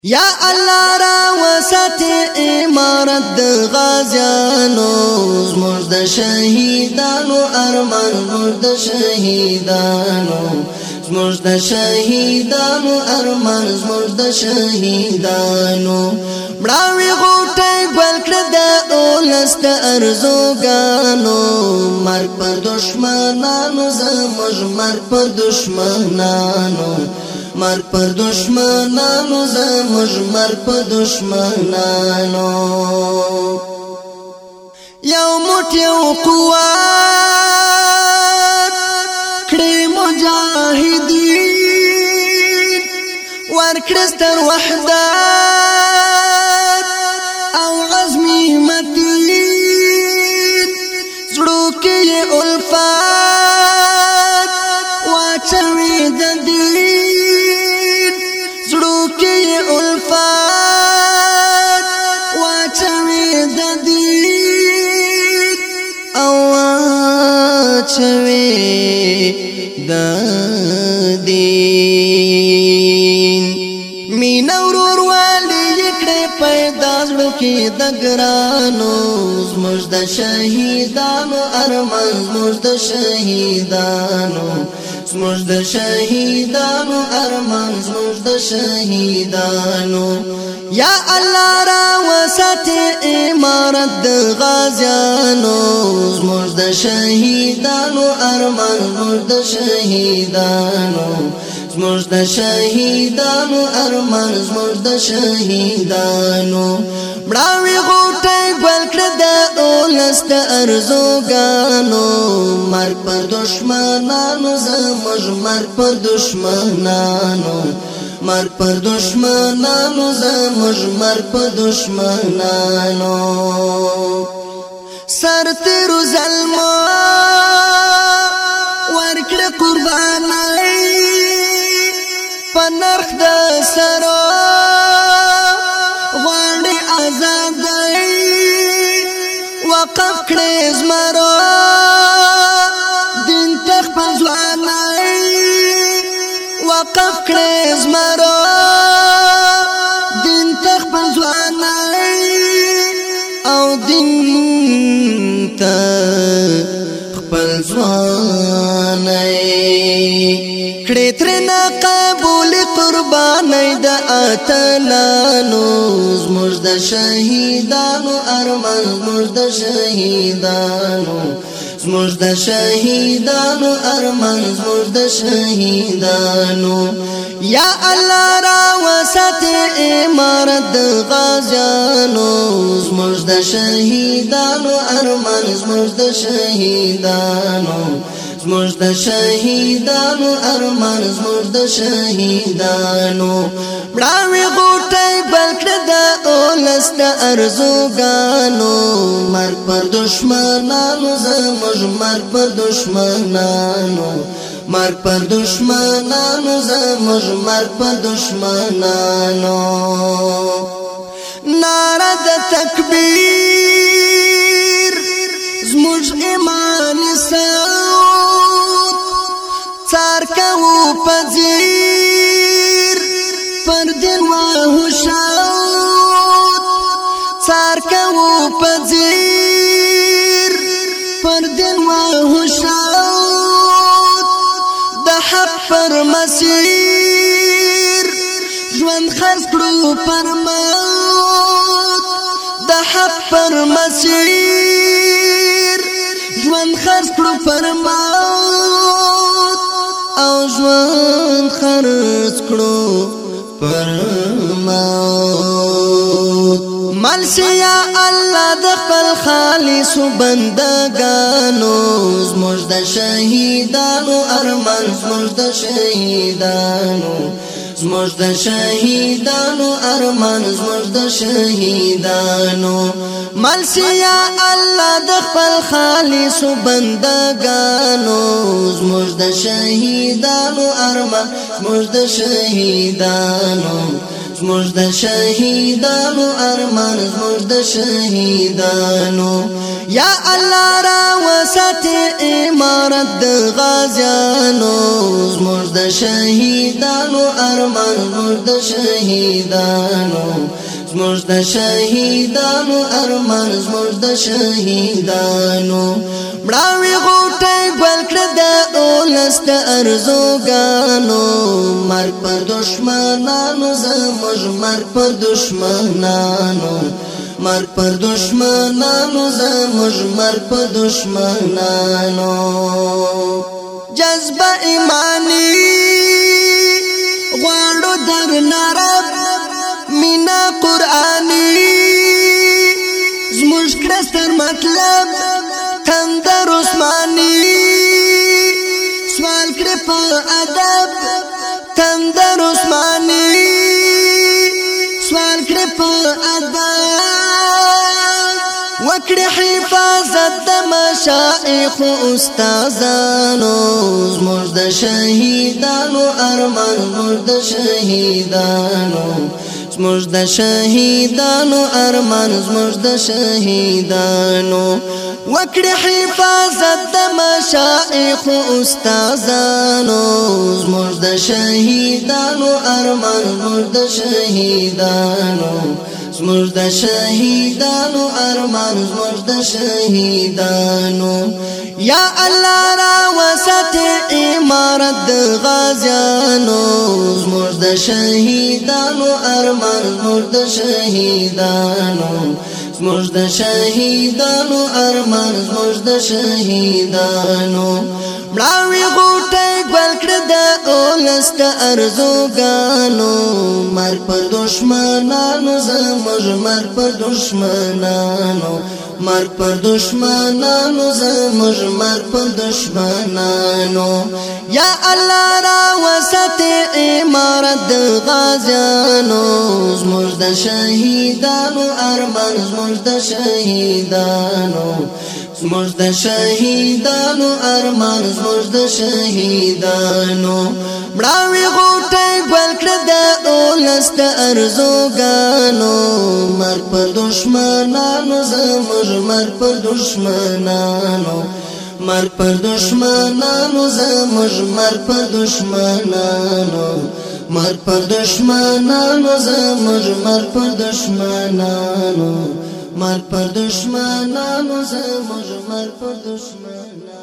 یا الله را وسط امارت د غازیانو زموږ د شهیدانو ارمان زموږ د شهیدانو زموږ د شهیدانو ارمان زموږ د شهیدانو مړاوي غوټه ګل کړه د اولس د ارزوګانو مرګ پر دشمنانو زموږ مرګ پر دشمنانو مرګ پر دشمنانو زموږ مرګ پر دشمنانو یو موټ یو قوت کړي مجاهدین ورکړه ستر وحدت او عزمي متین زړو کې الفت واچوي د دین زړو کې الفت واچوي د دین او واچوي د دین مینا ورور والی یکړه پیدا زړو کې د ګرانو زموږ د شهیدانو ارمان زموږ د شهیدانو زموږ د شهیدانو ارمان زموږ د شهیدانو یا الله را وسط امارت د غازیانو زموږ د شهیدانو ارمان زموږ د شهیدانو زموږ د شهیدانو ارمان زموږ د شهیدانو مړاوي غوټه ګل کړه د اولس د ارزوګانو مرګ پر دشمنانو زموږ مرګ پر دشمنانو مرګ پر دشمنانو زموږ مرګ پر دشمنانو سر تیرو ظلمو ورکړه قربانای پنرخ د سرو غواړي آزادۍ وقف کړي زمرو دین تخ پځوانای وقف کړي زمرو دین تخ پځوانای او دین تخ پځوانای کړي ترنا قبول قربانای د اتلانو زموږ د شهیدانو ارمان زموږ د شهیدانو زموږ د شهیدانو ارمان زموږ د شهیدانو یا الله را وسط امارت د غازیانو زموږ د شهیدانو ارمان زموږ د شهیدانو زموږ د شهیدانو ارمان زموږ د شهیدانو مړاوي غوټه ګل کړه د اولس د ارزوګانو مرګ پر دشمنانو زموږ مرګ پر دشمنانو مرګ پر دشمنانو زموږ مرګ پر دشمنانو نعره د تکبیر زموږ ایمان څار کوو پذیر پر دین وحشت څار کوو پذیر پر دین وحشت د حق پر مسیر ژوند خرڅ کړو پر موت د حق پر مسیر ژوند خرڅ کړو پر موت او ژوند خرڅ کړو پر موت ملسیا الله د خپل خالص بندگانو زموږ د شهیدانو ارمان زموږ د شهیدانو زموږ د شهیدانو ارمان زموږ د شهیدانو ملسیا الله د خپل خالص بندگانو زموږ د شهیدانو ارمان زموږ د شهیدانو زموږ د شهیدانو ارمان زموږ د شهیدانو یا الله را وسط امارت د غازیانو زموږ د شهیدانو ارمان زموږ د شهیدانو زموږ د شهیدانو ارمان زموږ د شهیدانو مړاوي غوټه ګل کړه د اولس د ارزوګانو مرګ پر دشمنانو زموږ مرګ پر دشمنانو مرګ پر دشمنانو زموږ مرګ پر دشمنانو جذبه ایمانی غواړو در نرب مینا قرآنی زموږ کرستر مطلب تندر عثماني سوال کړه په ادب تندر عثماني سوال کړه په ادب وکړه حفاظت د مشایخ استادانو زموږ د شهیدانو ارمان زموږ د شهیدانو زموږ د شهیدانو ارمان زموږ د شهیدانو وکړه حفاظت د مشایخ استادانو زموږ د شهیدانو ارمان زموږ د شهیدانو زموږ د شهیدانو ارمان زموږ د شهیدانو یا الله را وسط امارت د غازیانو زموږ د شهیدانو ارمان زموږ د شهیدانو زموږ د شهیدانو ارمان زموږ د شهیدانو مړاوي غوټه ګل کړه د اولس د ارزوګانو مرګ پر دشمنانو زموږ مرګ پر دشمنانو مرګ پر دشمنانو زموږ مرګ پر دشمنانو یا الله را وسط امارت د غازیانو زموږ د شهیدانو ارمان زموږ د شهیدانو زموږ د شهیدانو ارمان زموږ د شهیدانو مړاوي غوټه ګل کړه د اولس د ارزوګانو مرګ پر دشمنانو زموږ مرګ پر دشمنانو مرګ پر دشمنانو زموږ مرګ پر دشمنانو مرګ پر دشمنانو زموږ مرګ پر دشمنانو مرګ پر دشمنانو زموږ مرګ پر دشمنانو